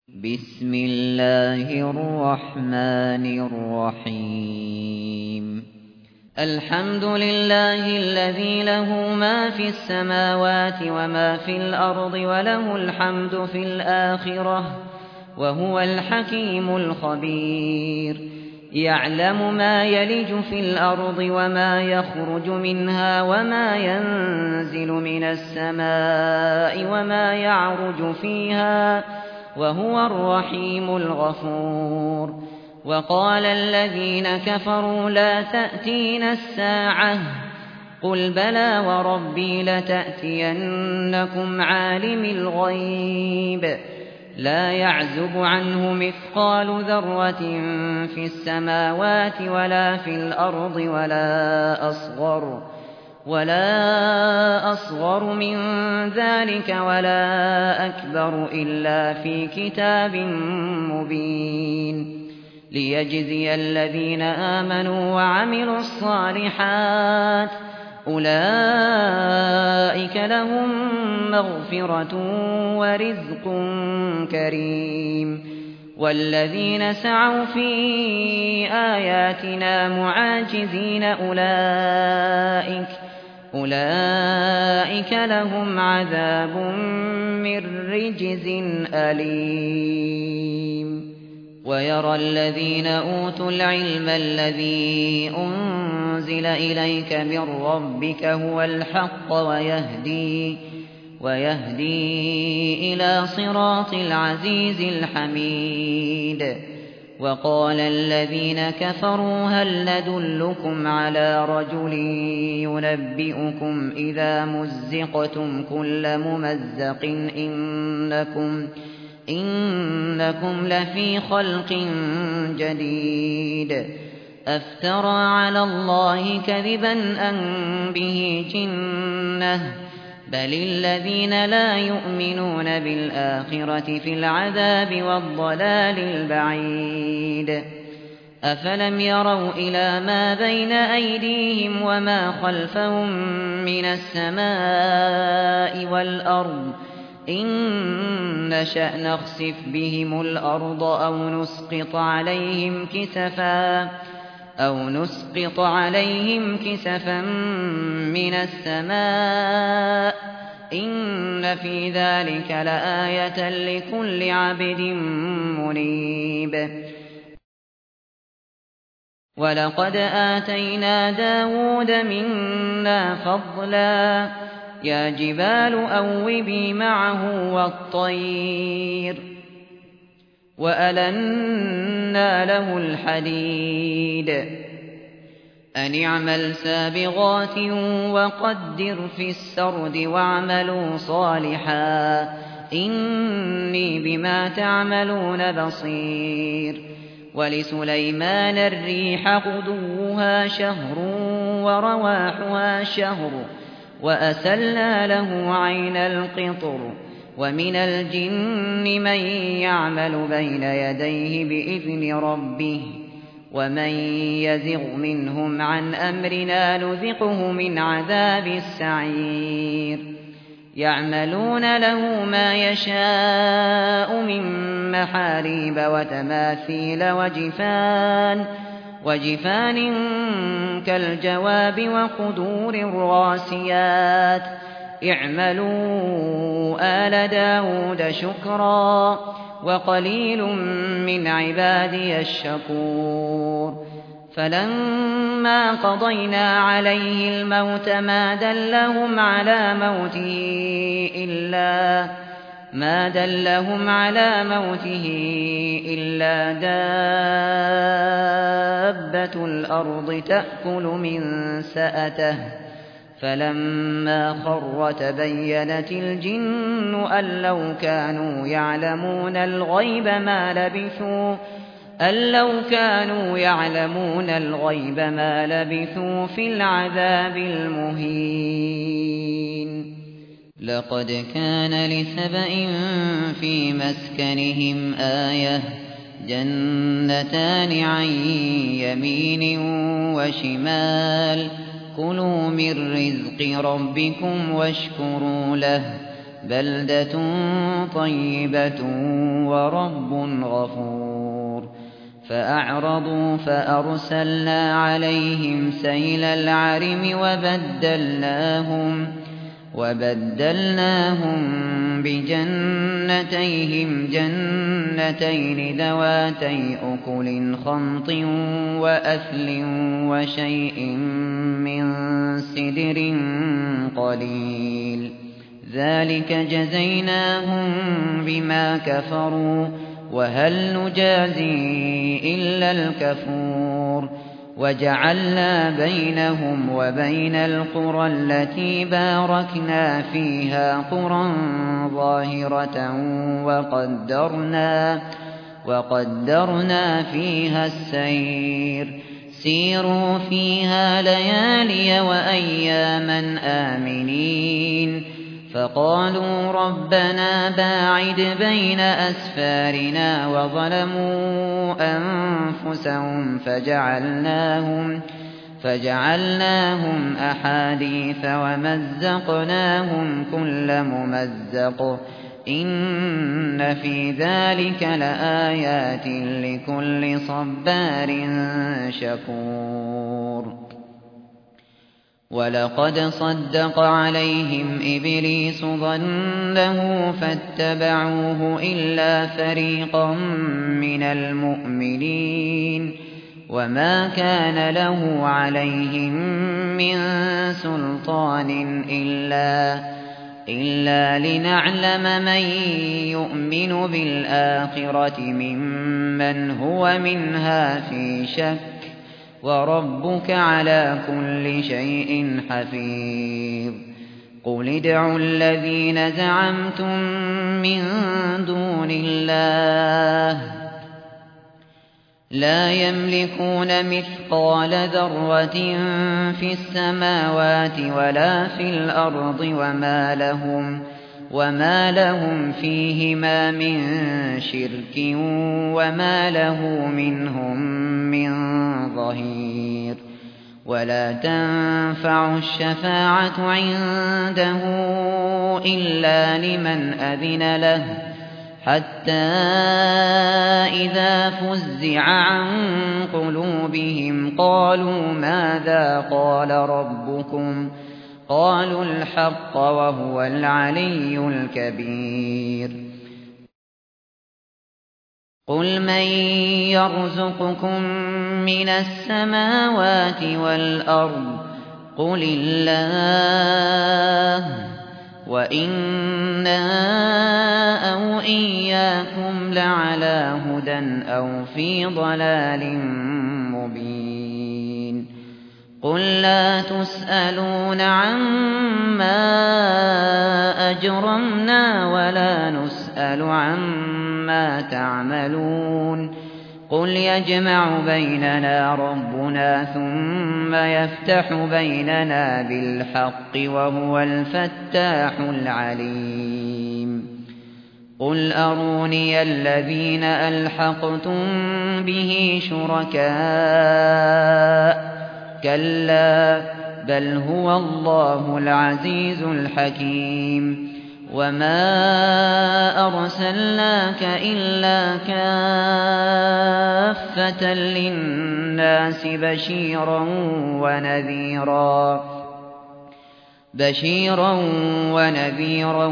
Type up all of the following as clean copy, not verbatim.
بسم الله الرحمن الرحيم الحمد لله الذي له ما في السماوات وما في الأرض وله الحمد في الآخرة وهو الحكيم الخبير يعلم ما يلج في الأرض وما يخرج منها وما ينزل من السماء وما يعرج فيها وهو الرحيم الغفور وقال الذين كفروا لا تأتينا الساعة قل بلى وربي لتأتينكم عالم الغيب لا يعزب عنه مثقال ذرة في السماوات ولا في الأرض ولا أصغر من ذلك ولا أكبر إلا في كتاب مبين ليجزي الذين آمنوا وعملوا الصالحات أولئك لهم مغفرة ورزق كريم والذين سعوا في آياتنا معاجزين أولئك لهم عذاب من رجز أليم ويرى الذين أوتوا العلم الذي أنزل إليك من ربك هو الحق ويهدي إلى صراط العزيز الحميد وقال الذين كفروا هل ندلكم على رجل ينبئكم إذا مزقتم كل ممزق إنكم لفي خلق جديد أفترى على الله كذبا أم به جنة بل الذين لا يؤمنون بالآخرة في العذاب والضلال البعيد أفلم يروا إلى ما بين أيديهم وما خلفهم من السماء والأرض إن نشأ نخسف بهم الأرض أو نسقط عليهم كسفا من السماء إن في ذلك لآية لكل عبد منيب ولقد آتينا داود منا فضلا يا جبال أوبي معه والطير وألنا له الحديد أن اعمل سابغات وقدر في السرد واعملوا صالحا إني بما تعملون بصير ولسليمان الريح غدوها شهر ورواحها شهر وأسلنا له عين القطر ومن الجن من يعمل بين يديه بإذن ربه ومن يزغ منهم عن أمرنا نذقه من عذاب السعير يعملون له ما يشاء من محاريب وتماثيل وجفان كالجواب وقدور الراسيات اعملوا آل داود شكرا وقليل من عبادي الشكور فلما قضينا عليه الموت ما دلهم على موته إلا دابة الأرض تأكل من سأته فلما خر تبينت الجن أن لو كانوا يعلمون الغيب ما لبثوا في العذاب المهين لقد كان لسبإ في مسكنهم آية جنتان عن يمين وشمال كلوا من رزق ربكم واشكروا له بلدة طيبة ورب غفور فأعرضوا فأرسلنا عليهم سيل العرم وبدلناهم بجنتيهم جنتين ذواتي أكل خمط وأثل وشيء من سدر قليل ذلك جزيناهم بما كفروا وهل نجازي إلا الكفور وجعلنا بينهم وبين القرى التي باركنا فيها قرى ظاهرة وقدرنا فيها السير سيروا فيها ليالي وأياما آمنين فقالوا ربنا باعد بين أسفارنا وظلموا أنفسهم فجعلناهم أحاديث ومزقناهم كل ممزق إن في ذلك لآيات لكل صبار شكور ولقد صدق عليهم إبليس ظنه فاتبعوه إلا فريقا من المؤمنين وما كان له عليهم من سلطان إلا لنعلم من يؤمن بالآخرة ممن هو منها في شك وربك على كل شيء حفيظ قل ادعوا الذين زعمتم من دون الله لا يملكون مثقال ذرة في السماوات ولا في الأرض وما لهم فيهما من شرك وما له منهم من ظهير ولا تنفع الشفاعة عنده إلا لمن أذن له حتى إذا فزع عن قلوبهم قالوا ماذا قال ربكم قالوا الحق وهو العلي الكبير قل من يرزقكم من السماوات والأرض قل الله وإنا أو إياكم لعلى هدى أو في ضلال مبين قل لا تسألون عما أجرمنا ولا نسأل عما تعملون قل يجمع بيننا ربنا ثم يفتح بيننا بالحق وهو الفتاح العليم قل أروني الذين ألحقتم به شركاء كلا بل هو الله العزيز الحكيم وما أرسلناك إلا كافة للناس بشيرا ونذيرا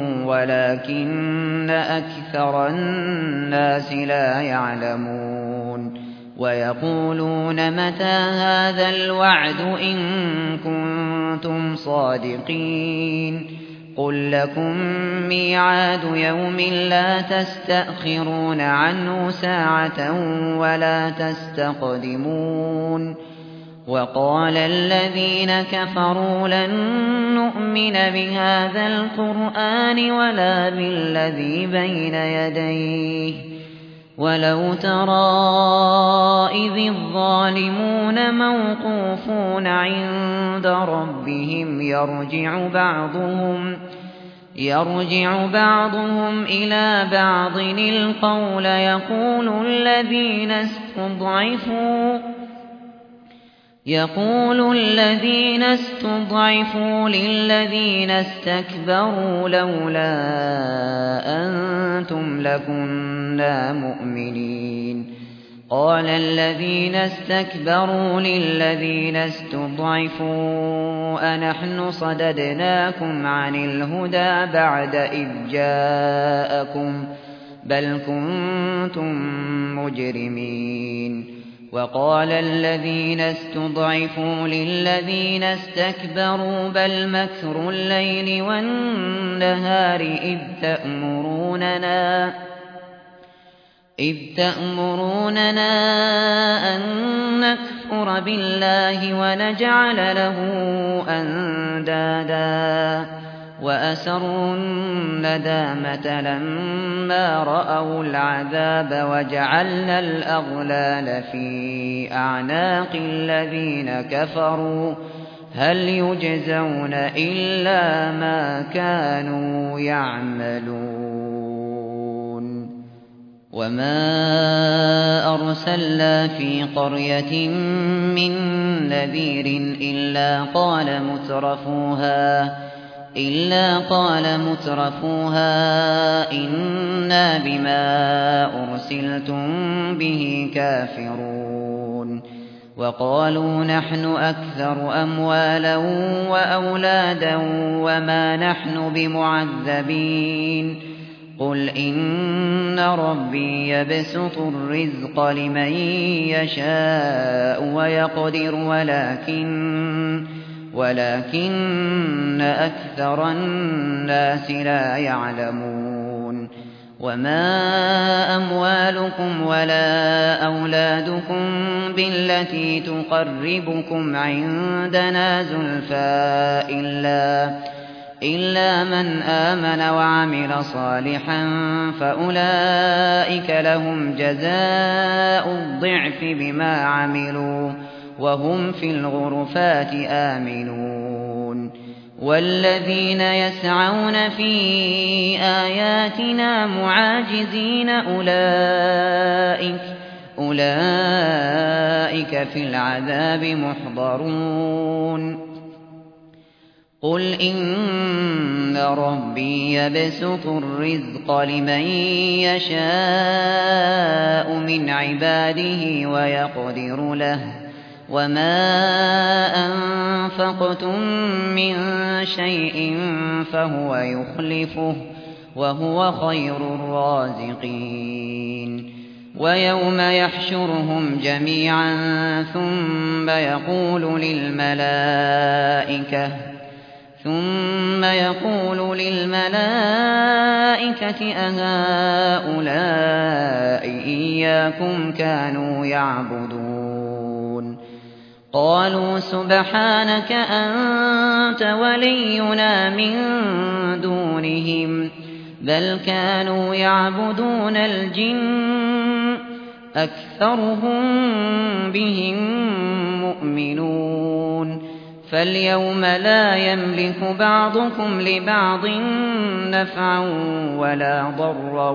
ولكن أكثر الناس لا يعلمون ويقولون متى هذا الوعد إن كنتم صادقين قل لكم ميعاد يوم لا تستأخرون عنه ساعة ولا تستقدمون وقال الذين كفروا لن نؤمن بهذا القرآن ولا بالذي بين يديه ولو ترى إذ الظالمون موقوفون عند ربهم يرجع بعضهم إلى بعض القول يقول الذين استضعفوا للذين استكبروا لولا أنتم لكنا مؤمنين قال الذين استكبروا للذين استضعفوا أنحن صددناكم عن الهدى بعد إذ جاءكم بل كنتم مجرمين وقال الذين استضعفوا للذين استكبروا بل مكر الليل والنهار إذ تأمروننا أن نكفر بالله ونجعل له أندادا وأسروا الندامة لما رأوا العذاب وجعلنا الأغلال في أعناق الذين كفروا هل يجزون إلا ما كانوا يعملون وما أرسلنا في قرية من نذير إلا قال مترفوها إنا بما أرسلتم به كافرون وقالوا نحن أكثر أموالا وأولادا وما نحن بمعذبين قل إن ربي يبسط الرزق لمن يشاء ويقدر ولكن أكثر الناس لا يعلمون وما أموالكم ولا أولادكم بالتي تقربكم عندنا زلفى إلا من آمن وعمل صالحا فأولئك لهم جزاء الضعف بما عملوا وهم في الغرفات آمنون والذين يسعون في آياتنا معاجزين أولئك في العذاب محضرون قل إن ربي يبسط الرزق لمن يشاء من عباده ويقدر له وما أنفقتم من شيء فهو يخلفه وهو خير الرازقين ويوم يحشرهم جميعا ثم يقول للملائكة أهؤلاء إياكم كانوا يعبدون قالوا سبحانك أنت ولينا من دونهم بل كانوا يعبدون الجن أكثرهم بهم مؤمنون فاليوم لا يملك بعضكم لبعض نفعا ولا ضرا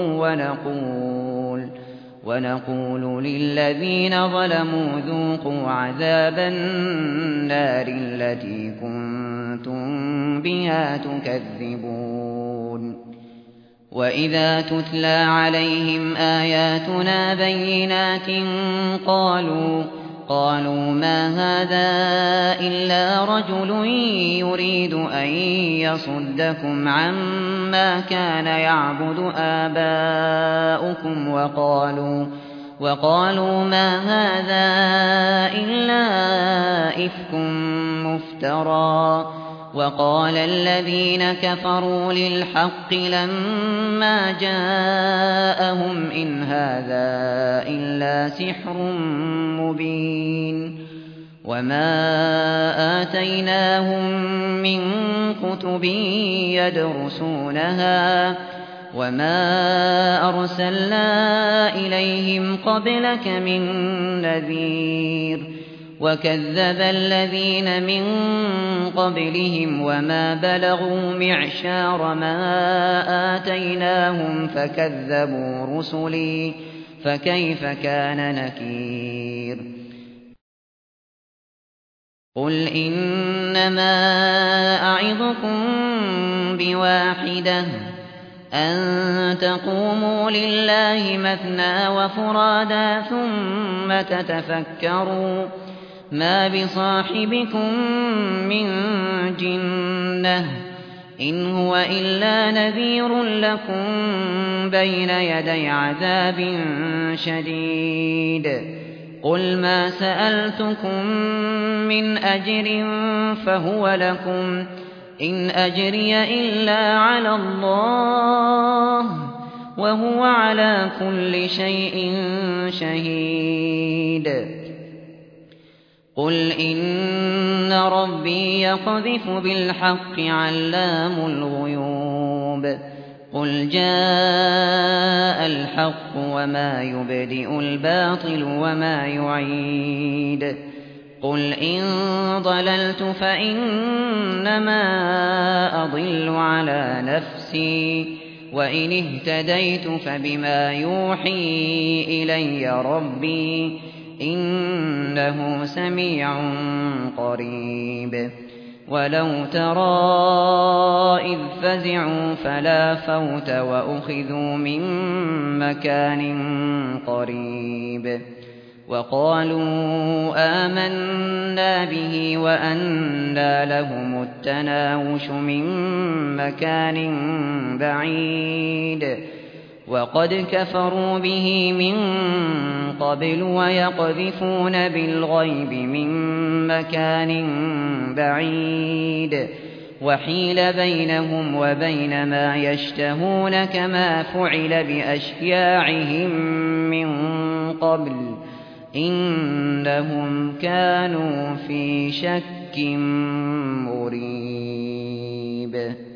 ونقول للذين ظلموا ذوقوا عذاب النار التي كنتم بها تكذبون وإذا تتلى عليهم آياتنا بينات قالوا ما هذا إلا رجل يريد أن يصدكم عما كان يعبد آباؤكم وقالوا ما هذا إلا إفك مفترى وقال الذين كفروا للحق لما جاءهم إن هذا إلا سحر مبين وما آتيناهم من كتب يدرسونها وما أرسلنا إليهم قبلك من نذير وكذب الذين من قبلهم وما بلغوا معشار ما آتيناهم فكذبوا رسلي فكيف كان نكير قُلْ إِنَّمَا أَعِظُكُم بِوَاحِدَةٍ أَن تَقُومُوا لِلَّهِ مَثْنَىٰ وَفُرَادَىٰ ثُمَّ تَتَفَكَّرُوا مَا بِصَاحِبِكُم مِّن جِنَّةٍ إِنْ هُوَ إِلَّا نَذِيرٌ لَّكُم بَيْنَ يَدَيْ عَذَابٍ شَدِيدٍ قُلْ مَا سَأَلْتُكُم مِّنْ أَجْرٍ فَهُوَ لَكُمْ إِنْ أَجْرِيَ إِلَّا عَلَى اللَّهِ وَهُوَ عَلَىٰ كُلِّ شَيْءٍ شَهِيدٌ قُلْ إِنَّ رَبِّي يَقْذِفُ بِالْحَقِّ عَلَّامُ الْغُيُوبِ قُلْ جَاءَ الْحَقُّ وَمَا يُبْدِئُ الْبَاطِلُ وَمَا يُعِيدُ قُلْ إِن ضَلَلْتُ فَإِنَّمَا أَضِلُّ عَلَىٰ نَفْسِي وَإِنِ اهْتَدَيْتُ فَبِمَا يُوحِي إِلَيَّ رَبِّي إِنَّهُ سَمِيعٌ قَرِيبٌ وَلَوْ تَرَىٰ إِذْ فَزِعُوا فَلَا فَوْتَ وَأُخِذُوا مِن مَّكَانٍ قَرِيبٍ وَقَالُوا آمَنَّا بِهِ وَأَنَّىٰ لَهُمُ التَّنَاوُشُ مِن مَّكَانٍ بَعِيدٍ وَقَدْ كَفَرُوا بِهِ مِن قَبْلُ وَيَقْذِفُونَ بِالْغَيْبِ مِن مَّكَانٍ بَعِيدٍ وَحِيلَ بَيْنَهُمْ وَبَيْنَ مَا يَشْتَهُونَ كَمَا فُعِلَ بِأَشْيَاعِهِم مِّن قَبْلُ إِنَّهُمْ كَانُوا فِي شَكٍّ مُّرِيبٍ